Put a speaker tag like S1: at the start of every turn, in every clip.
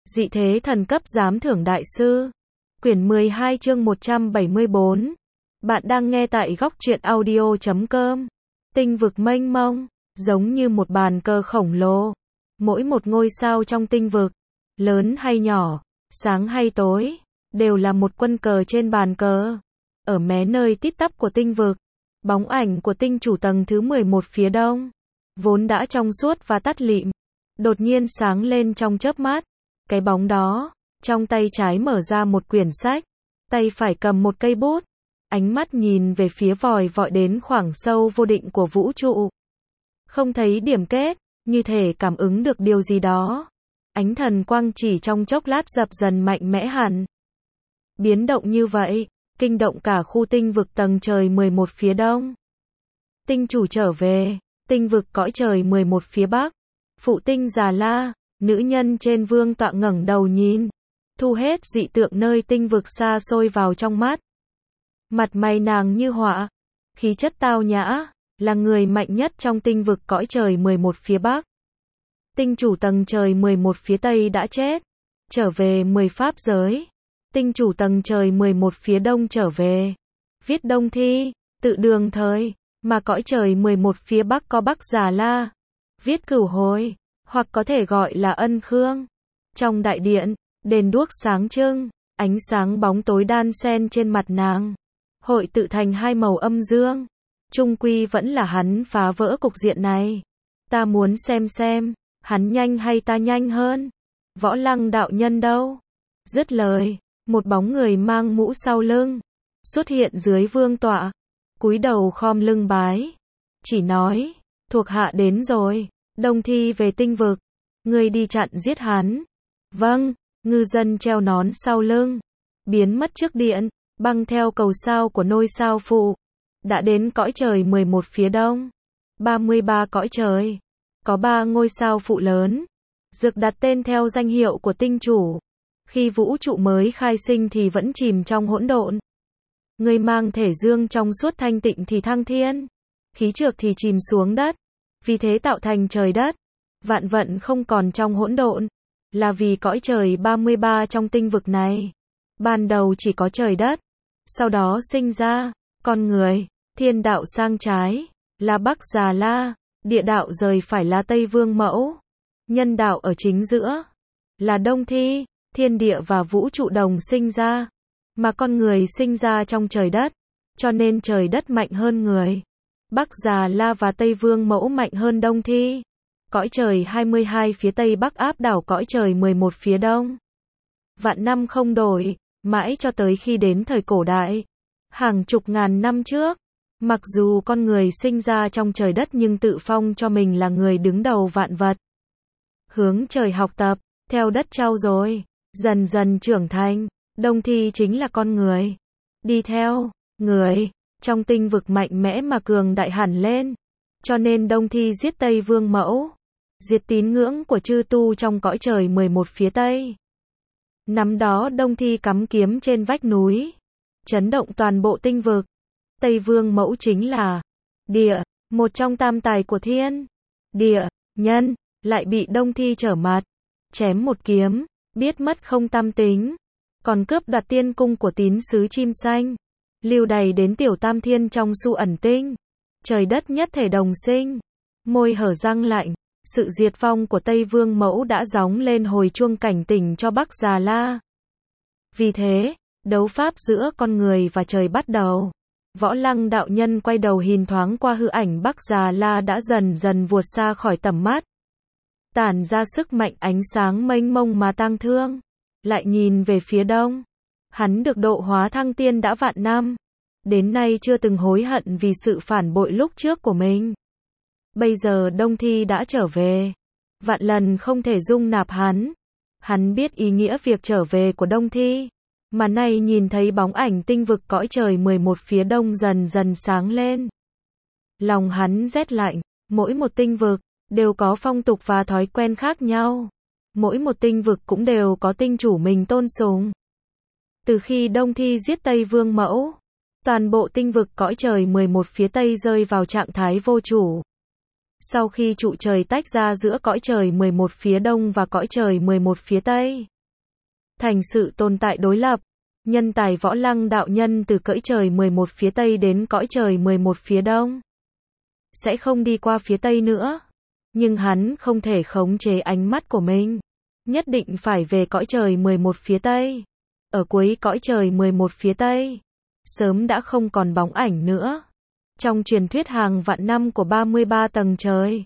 S1: Dị thế thần cấp giám thưởng đại sư. Quyển 12 chương 174. Bạn đang nghe tại góc truyện audio.com. Tinh vực mênh mông, giống như một bàn cờ khổng lồ. Mỗi một ngôi sao trong tinh vực, lớn hay nhỏ, sáng hay tối, đều là một quân cờ trên bàn cờ. Ở mé nơi tít tắp của tinh vực, bóng ảnh của tinh chủ tầng thứ 11 phía đông, vốn đã trong suốt và tắt lịm, đột nhiên sáng lên trong chớp mắt. Cái bóng đó, trong tay trái mở ra một quyển sách, tay phải cầm một cây bút, ánh mắt nhìn về phía vòi vọi đến khoảng sâu vô định của vũ trụ. Không thấy điểm kết, như thể cảm ứng được điều gì đó. Ánh thần quang chỉ trong chốc lát dập dần mạnh mẽ hẳn. Biến động như vậy, kinh động cả khu tinh vực tầng trời 11 phía đông. Tinh chủ trở về, tinh vực cõi trời 11 phía bắc. Phụ tinh Già La, nữ nhân trên vương tọa ngẩng đầu nhìn, thu hết dị tượng nơi tinh vực xa xôi vào trong mắt. Mặt mày nàng như họa, khí chất tao nhã, là người mạnh nhất trong tinh vực cõi trời 11 phía bắc. Tinh chủ tầng trời 11 phía tây đã chết, trở về 10 pháp giới. Tinh chủ tầng trời 11 phía đông trở về, viết đông thi, tự đường thời, mà cõi trời 11 phía bắc có Bắc Già La, viết cửu hồi, hoặc có thể gọi là Ân Khương. Trong đại điện, đèn đuốc sáng trưng, ánh sáng bóng tối đan xen trên mặt nàng, hội tự thành hai màu âm dương. Chung quy vẫn là hắn phá vỡ cục diện này. Ta muốn xem, hắn nhanh hay ta nhanh hơn. Võ Lăng đạo nhân đâu? Dứt lời, một bóng người mang mũ sau lưng xuất hiện dưới vương tọa, cúi đầu khom lưng bái, chỉ nói, thuộc hạ đến rồi. Đông thi về tinh vực, ngươi đi chặn giết hắn. Vâng. Ngư dân treo nón sau lưng, biến mất trước điện, băng theo cầu sao của ngôi sao phụ, đã đến cõi trời 11 phía đông. 33 cõi trời, có 3 ngôi sao phụ lớn, được đặt tên theo danh hiệu của tinh chủ. Khi vũ trụ mới khai sinh thì vẫn chìm trong hỗn độn. Người mang thể dương trong suốt thanh tịnh thì thăng thiên, khí trược thì chìm xuống đất. Vì thế tạo thành trời đất, vạn vận không còn trong hỗn độn, là vì cõi trời 33 trong tinh vực này. Ban đầu chỉ có trời đất, sau đó sinh ra con người. Thiên đạo sang trái là Bắc Già La, địa đạo rời phải là Tây Vương Mẫu, nhân đạo ở chính giữa là Đông Thi. Thiên địa và vũ trụ đồng sinh ra, mà con người sinh ra trong trời đất, cho nên trời đất mạnh hơn người. Bắc Già La và Tây Vương Mẫu mạnh hơn Đông Thi. Cõi trời 22 phía tây bắc áp đảo cõi trời 11 phía đông. Vạn năm không đổi, mãi cho tới khi đến thời cổ đại, hàng chục ngàn năm trước, mặc dù con người sinh ra trong trời đất nhưng tự phong cho mình là người đứng đầu vạn vật. Hướng trời học tập, theo đất trau dồi, dần dần trưởng thành. Đông Thi chính là con người, đi theo người, trong tinh vực mạnh mẽ mà cường đại hẳn lên. Cho nên Đông Thi giết Tây Vương Mẫu, diệt tín ngưỡng của chư tu trong cõi trời 11 phía tây. Năm đó Đông Thi cắm kiếm trên vách núi, chấn động toàn bộ tinh vực. Tây Vương Mẫu chính là địa, một trong tam tài của thiên địa nhân, lại bị Đông Thi trở mặt, chém một kiếm, biết mất không tam tính, còn cướp đoạt tiên cung của tín sứ chim xanh, lưu đày đến tiểu tam thiên trong su ẩn tinh. Trời đất nhất thể đồng sinh, môi hở răng lạnh. Sự diệt vong của Tây Vương Mẫu đã gióng lên hồi chuông cảnh tỉnh cho Bắc Già La. Vì thế, đấu pháp giữa con người và trời bắt đầu. Võ Lăng đạo nhân quay đầu nhìn thoáng qua hư ảnh Bắc Già La đã dần dần vụt xa khỏi tầm mắt, tản ra sức mạnh ánh sáng mênh mông mà tang thương. Lại nhìn về phía đông, hắn được độ hóa thăng tiên đã vạn năm, đến nay chưa từng hối hận vì sự phản bội lúc trước của mình. Bây giờ Đông Thi đã trở về, vạn lần không thể dung nạp hắn. Hắn biết ý nghĩa việc trở về của Đông Thi, mà nay nhìn thấy bóng ảnh tinh vực cõi trời 11 phía đông dần dần sáng lên. Lòng hắn rét lạnh, mỗi một tinh vực đều có phong tục và thói quen khác nhau. Mỗi một tinh vực cũng đều có tinh chủ mình tôn sùng. Từ khi Đông Thi giết Tây Vương Mẫu, toàn bộ tinh vực cõi trời 11 phía tây rơi vào trạng thái vô chủ. Sau khi trụ trời tách ra giữa cõi trời 11 phía đông và cõi trời 11 phía tây, thành sự tồn tại đối lập. Nhân tài Võ Lăng đạo nhân từ cõi trời 11 phía Tây đến cõi trời 11 phía Đông. Sẽ không đi qua phía Tây nữa. Nhưng hắn không thể khống chế ánh mắt của mình. Nhất định phải về cõi trời 11 phía Tây. Ở cuối cõi trời 11 phía Tây, sớm đã không còn bóng ảnh nữa. Trong truyền thuyết hàng vạn năm của 33 tầng trời,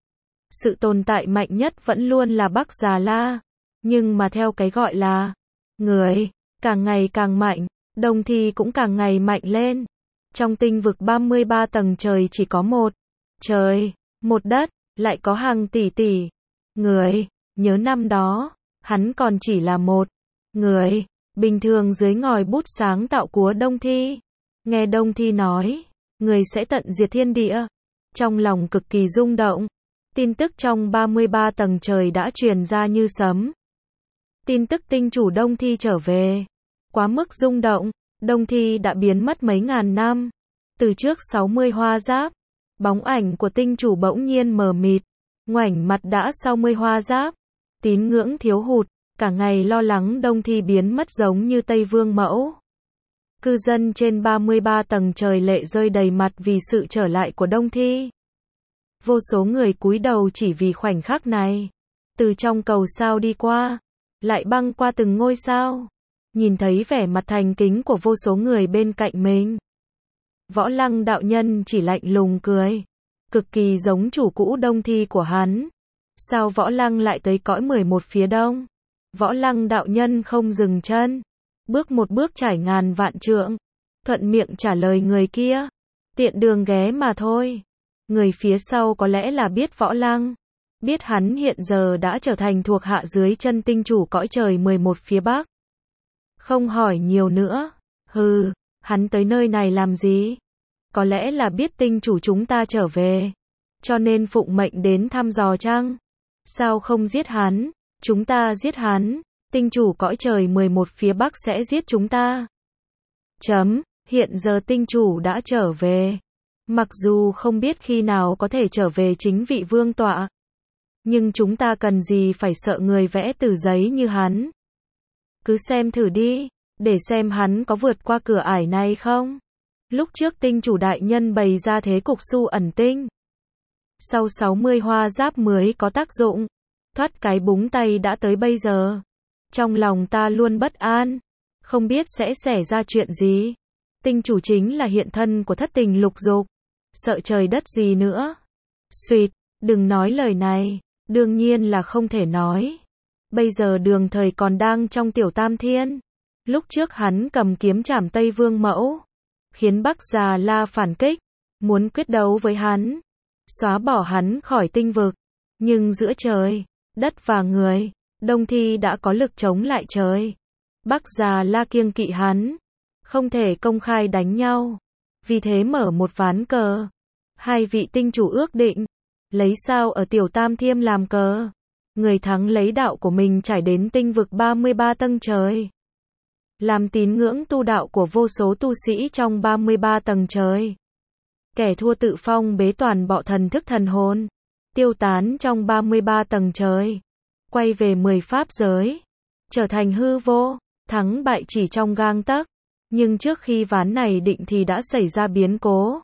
S1: sự tồn tại mạnh nhất vẫn luôn là Bắc Già La. Nhưng mà theo cái gọi là người, càng ngày càng mạnh, Đông Thi cũng càng ngày mạnh lên. Trong tinh vực 33 tầng trời chỉ có một trời, một đất, lại có hàng tỷ tỷ người. Nhớ năm đó, hắn còn chỉ là một người bình thường dưới ngòi bút sáng tạo của Đông Thi. Nghe Đông Thi nói, người sẽ tận diệt thiên địa. Trong lòng cực kỳ rung động. Tin tức trong 33 tầng trời đã truyền ra như sấm. Tin tức tinh chủ Đông Thi trở về. Quá mức rung động, Đông Thi đã biến mất mấy ngàn năm. Từ trước 60 hoa giáp, bóng ảnh của tinh chủ bỗng nhiên mờ mịt. Ngoảnh mặt đã 60 hoa giáp. Tín ngưỡng thiếu hụt, cả ngày lo lắng Đông Thi biến mất giống như Tây Vương Mẫu. Cư dân trên 33 tầng trời lệ rơi đầy mặt vì sự trở lại của Đông Thi. Vô số người cúi đầu chỉ vì khoảnh khắc này. Từ trong cầu sao đi qua, lại băng qua từng ngôi sao. Nhìn thấy vẻ mặt thành kính của vô số người bên cạnh mình. Võ Lăng đạo nhân chỉ lạnh lùng cười. Cực kỳ giống chủ cũ Đông Thi của hắn. Sao Võ Lăng lại tới cõi 11 phía Đông? Võ Lăng đạo nhân không dừng chân. Bước một bước trải ngàn vạn trượng. Thuận miệng trả lời người kia. Tiện đường ghé mà thôi. Người phía sau có lẽ là biết Võ Lăng. Biết hắn hiện giờ đã trở thành thuộc hạ dưới chân tinh chủ cõi trời 11 phía Bắc. Không hỏi nhiều nữa. Hừ, hắn tới nơi này làm gì? Có lẽ là biết tinh chủ chúng ta trở về. Cho nên phụng mệnh đến thăm dò chăng? Sao không giết hắn? Chúng ta giết hắn. Tinh chủ cõi trời 11 phía Bắc sẽ giết chúng ta. Hiện giờ tinh chủ đã trở về. Mặc dù không biết khi nào có thể trở về chính vị vương tọa. Nhưng chúng ta cần gì phải sợ người vẽ từ giấy như hắn. Cứ xem thử đi, để xem hắn có vượt qua cửa ải này không. Lúc trước tinh chủ đại nhân bày ra thế cục su ẩn tinh. Sau 60 hoa giáp mới có tác dụng. Thoát cái búng tay đã tới bây giờ. Trong lòng ta luôn bất an. Không biết sẽ xảy ra chuyện gì. Tinh chủ chính là hiện thân của thất tình lục dục. Sợ trời đất gì nữa. Xuyệt, đừng nói lời này. Đương nhiên là không thể nói. Bây giờ Đường Thời còn đang trong tiểu tam thiên. Lúc trước hắn cầm kiếm trảm Tây Vương Mẫu. Khiến Bắc Già La phản kích. Muốn quyết đấu với hắn. Xóa bỏ hắn khỏi tinh vực. Nhưng giữa trời, đất và người, Đông Thi đã có lực chống lại trời. Bắc Già La kiêng kỵ hắn. Không thể công khai đánh nhau. Vì thế mở một ván cờ. Hai vị tinh chủ ước định. Lấy sao ở tiểu tam thiêm làm cờ. Người thắng lấy đạo của mình trải đến tinh vực 33 tầng trời. Làm tín ngưỡng tu đạo của vô số tu sĩ trong 33 tầng trời. Kẻ thua tự phong bế toàn bộ thần thức thần hồn. Tiêu tán trong 33 tầng trời. Quay về 10 pháp giới. Trở thành hư vô. Thắng bại chỉ trong gang tấc. Nhưng trước khi ván này định thì đã xảy ra biến cố.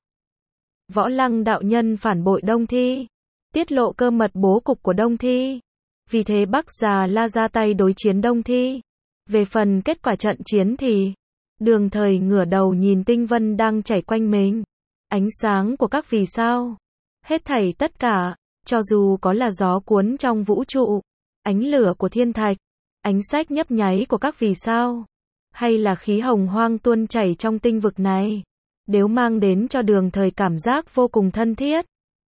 S1: Võ Lăng đạo nhân phản bội Đông Thi. Tiết lộ cơ mật bố cục của Đông Thi. Vì thế Bắc Già La ra tay đối chiến Đông Thi. Về phần kết quả trận chiến thì Đường Thời ngửa đầu nhìn tinh vân đang chảy quanh mình. Ánh sáng của các vì sao. Hết thảy tất cả, cho dù có là gió cuốn trong vũ trụ, ánh lửa của thiên thạch, ánh sách nhấp nháy của các vì sao, hay là khí hồng hoang tuôn chảy trong tinh vực này, đều mang đến cho Đường Thời cảm giác vô cùng thân thiết.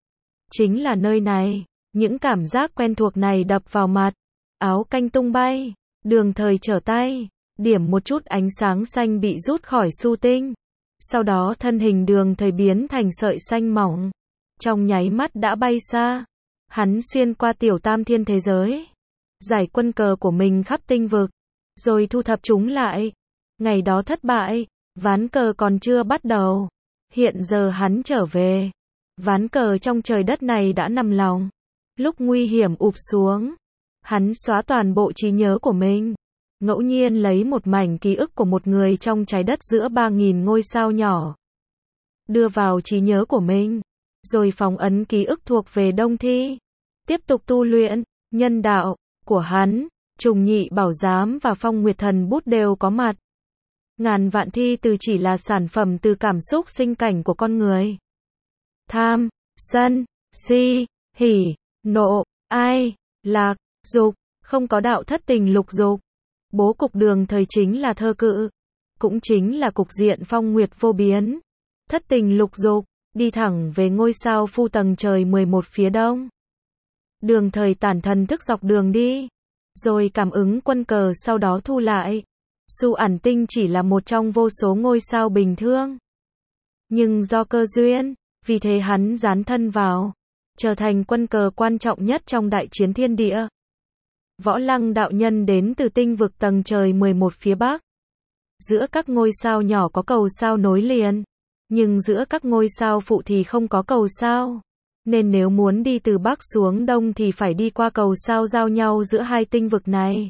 S1: Chính là nơi này, những cảm giác quen thuộc này đập vào mặt, áo canh tung bay, Đường Thời trở tay, điểm một chút ánh sáng xanh bị rút khỏi su tinh. Sau đó thân hình Đường Thời biến thành sợi xanh mỏng. Trong nháy mắt đã bay xa. Hắn xuyên qua tiểu tam thiên thế giới. Giải quân cờ của mình khắp tinh vực. Rồi thu thập chúng lại. Ngày đó thất bại. Ván cờ còn chưa bắt đầu. Hiện giờ hắn trở về. Ván cờ trong trời đất này đã nằm lòng. Lúc nguy hiểm ụp xuống. Hắn xóa toàn bộ trí nhớ của mình. ngẫu nhiên lấy một mảnh ký ức của một người trong trái đất giữa 3.000 ngôi sao nhỏ, đưa vào trí nhớ của mình, rồi phong ấn ký ức thuộc về Đông Thi. Tiếp tục tu luyện, nhân đạo của hắn, Trùng Nhị Bảo Giám và Phong Nguyệt Thần Bút đều có mặt. Ngàn vạn thi từ chỉ là sản phẩm từ cảm xúc sinh cảnh của con người. Tham, sân, si, hỉ, nộ, ai, lạc, dục, không có đạo thất tình lục dục. Bố cục đường thời chính là thơ cự, cũng chính là cục diện phong nguyệt vô biến. Thất tình lục dục, đi thẳng về ngôi sao Phu tầng trời 11 phía đông. Đường thời tản thần thức dọc đường đi, rồi cảm ứng quân cờ sau đó thu lại. Su ẩn tinh chỉ là một trong vô số ngôi sao bình thường. Nhưng do cơ duyên, vì thế hắn dán thân vào, trở thành quân cờ quan trọng nhất trong đại chiến thiên địa. Võ Lăng đạo nhân đến từ tinh vực tầng trời 11 phía bắc. Giữa các ngôi sao nhỏ có cầu sao nối liền, nhưng giữa các ngôi sao phụ thì không có cầu sao. Nên nếu muốn đi từ bắc xuống đông thì phải đi qua cầu sao giao nhau giữa hai tinh vực này.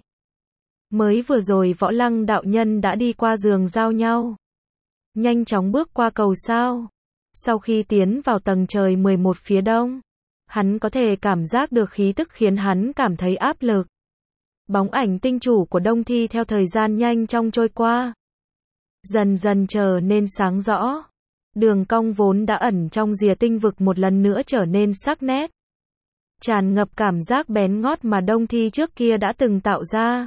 S1: Mới vừa rồi Võ Lăng đạo nhân đã đi qua giường giao nhau, nhanh chóng bước qua cầu sao. Sau khi tiến vào tầng trời 11 phía đông, hắn có thể cảm giác được khí tức khiến hắn cảm thấy áp lực. Bóng ảnh tinh chủ của Đông Thi theo thời gian nhanh chóng trôi qua, dần dần trở nên sáng rõ. Đường cong vốn đã ẩn trong rìa tinh vực một lần nữa trở nên sắc nét, tràn ngập cảm giác bén ngót mà Đông Thi trước kia đã từng tạo ra.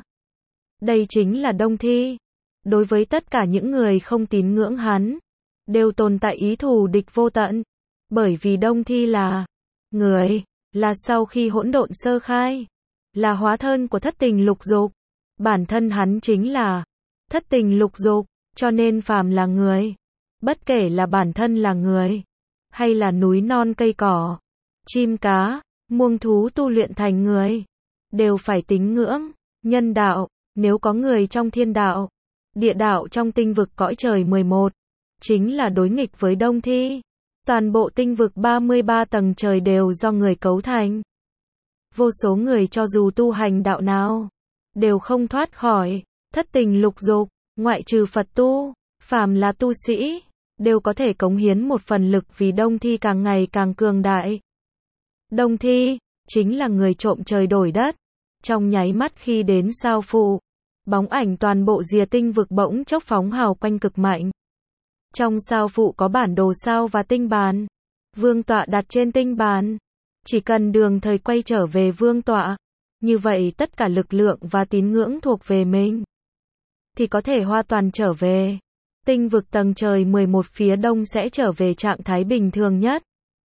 S1: Đây chính là Đông Thi. Đối với tất cả những người không tín ngưỡng hắn, đều tồn tại ý thù địch vô tận. Bởi vì Đông Thi là người, là sau khi hỗn độn sơ khai, là hóa thân của thất tình lục dục. Bản thân hắn chính là thất tình lục dục, cho nên phàm là người, bất kể là bản thân là người, hay là núi non cây cỏ, chim cá, muông thú tu luyện thành người, đều phải tín ngưỡng nhân đạo. Nếu có người trong thiên đạo, địa đạo trong tinh vực cõi trời 11, chính là đối nghịch với Đông Thi. Toàn bộ tinh vực 33 tầng trời đều do người cấu thành. Vô số người cho dù tu hành đạo nào, đều không thoát khỏi thất tình lục dục, ngoại trừ Phật tu, phàm là tu sĩ, đều có thể cống hiến một phần lực vì Đông Thi càng ngày càng cường đại. Đông Thi, chính là người trộm trời đổi đất. Trong nháy mắt khi đến sao phụ, bóng ảnh toàn bộ rìa tinh vực bỗng chốc phóng hào quanh cực mạnh. Trong sao phụ có bản đồ sao và tinh bàn. Vương tọa đặt trên tinh bàn. Chỉ cần đường thời quay trở về vương tọa, như vậy tất cả lực lượng và tín ngưỡng thuộc về mình, thì có thể hoàn toàn trở về. Tinh vực tầng trời 11 phía đông sẽ trở về trạng thái bình thường nhất.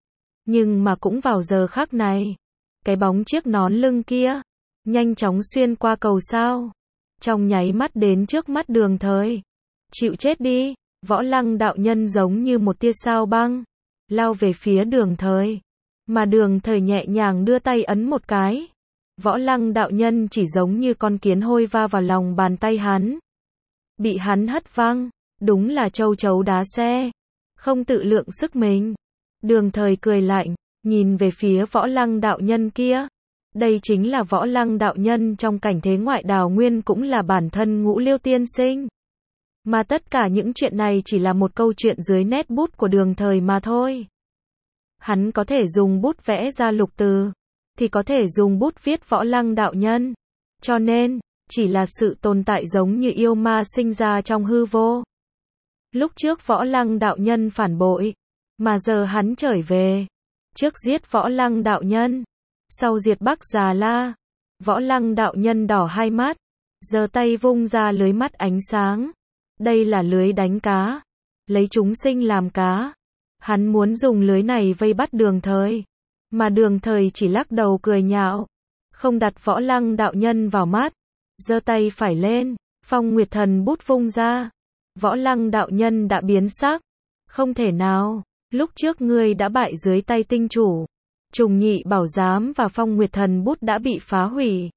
S1: Nhưng mà cũng vào giờ khắc này, cái bóng chiếc nón lưng kia nhanh chóng xuyên qua cầu sao, trong nháy mắt đến trước mắt đường thời. Chịu chết đi. Võ Lăng đạo nhân giống như một tia sao băng, lao về phía đường thời, mà đường thời nhẹ nhàng đưa tay ấn một cái. Võ Lăng đạo nhân chỉ giống như con kiến hôi va vào lòng bàn tay hắn, bị hắn hất văng, đúng là châu chấu đá xe, không tự lượng sức mình. Đường thời cười lạnh, nhìn về phía Võ Lăng đạo nhân kia. Đây chính là Võ Lăng đạo nhân trong cảnh thế ngoại đào nguyên, cũng là bản thân Ngũ Liêu tiên sinh. Mà tất cả những chuyện này chỉ là một câu chuyện dưới nét bút của đường thời mà thôi. Hắn có thể dùng bút vẽ ra lục từ, thì có thể dùng bút viết Võ Lăng đạo nhân. Cho nên, chỉ là sự tồn tại giống như yêu ma sinh ra trong hư vô. Lúc trước Võ Lăng đạo nhân phản bội, mà giờ hắn trở về. Trước giết Võ Lăng đạo nhân, sau diệt Bắc Già La. Võ Lăng đạo nhân đỏ hai mắt, giơ tay vung ra lưới mắt ánh sáng. Đây là lưới đánh cá, lấy chúng sinh làm cá. Hắn muốn dùng lưới này vây bắt đường thời, mà đường thời chỉ lắc đầu cười nhạo, không đặt Võ Lăng đạo nhân vào mắt. Giơ tay phải lên, Phong Nguyệt Thần bút vung ra. Võ Lăng đạo nhân đã biến sắc. Không thể nào, lúc trước ngươi đã bại dưới tay tinh chủ. Trùng Nhị Bảo Giám và Phong Nguyệt Thần bút đã bị phá hủy.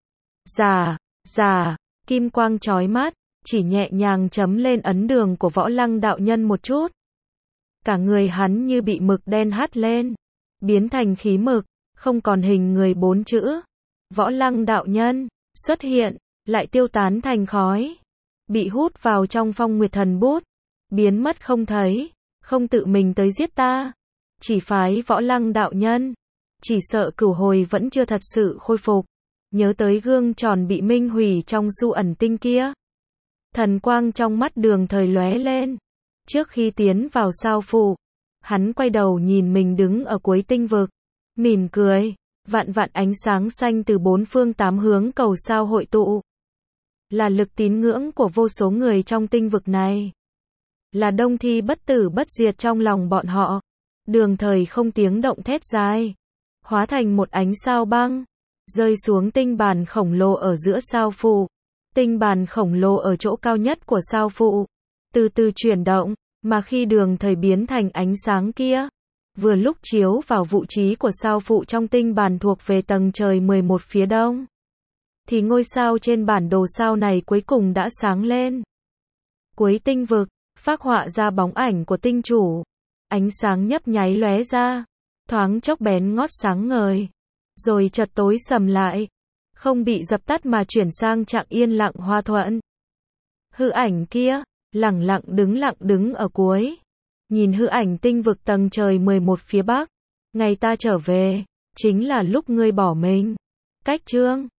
S1: Dạ, kim quang chói mắt, chỉ nhẹ nhàng chấm lên ấn đường của Võ Lăng đạo nhân một chút. Cả người hắn như bị mực đen hắt lên, biến thành khí mực, không còn hình người 4 chữ. Võ Lăng đạo nhân xuất hiện, lại tiêu tán thành khói, bị hút vào trong phong nguyệt thần bút, biến mất không thấy, không tự mình tới giết ta, chỉ phái Võ Lăng đạo nhân, chỉ sợ cửu hồi vẫn chưa thật sự khôi phục. Nhớ tới gương tròn bị minh hủy trong su ẩn tinh kia, thần quang trong mắt Đường Thời lóe lên. Trước khi tiến vào sao phủ, hắn quay đầu nhìn mình đứng ở cuối tinh vực, mỉm cười, vạn vạn ánh sáng xanh từ bốn phương tám hướng cầu sao hội tụ, là lực tín ngưỡng của vô số người trong tinh vực này, là đông thi bất tử bất diệt trong lòng bọn họ. Đường Thời không tiếng động thét dài, hóa thành một ánh sao băng, rơi xuống tinh bàn khổng lồ ở giữa sao phủ. Tinh bàn khổng lồ ở chỗ cao nhất của sao phủ, từ từ chuyển động, mà khi Đường Thời biến thành ánh sáng kia, vừa lúc chiếu vào vị trí của sao phủ trong tinh bàn thuộc về tầng trời 11 phía đông, thì ngôi sao trên bản đồ sao này cuối cùng đã sáng lên. Cuối tinh vực, phác họa ra bóng ảnh của tinh chủ, ánh sáng nhấp nháy lóe ra, thoáng chốc bén ngót sáng ngời, rồi chợt tối sầm lại, không bị dập tắt mà chuyển sang trạng yên lặng hòa thuận. Hư ảnh kia, lặng đứng ở cuối, nhìn hư ảnh tinh vực tầng trời 11 phía bắc, ngày ta trở về, chính là lúc ngươi bỏ mình. Cách chương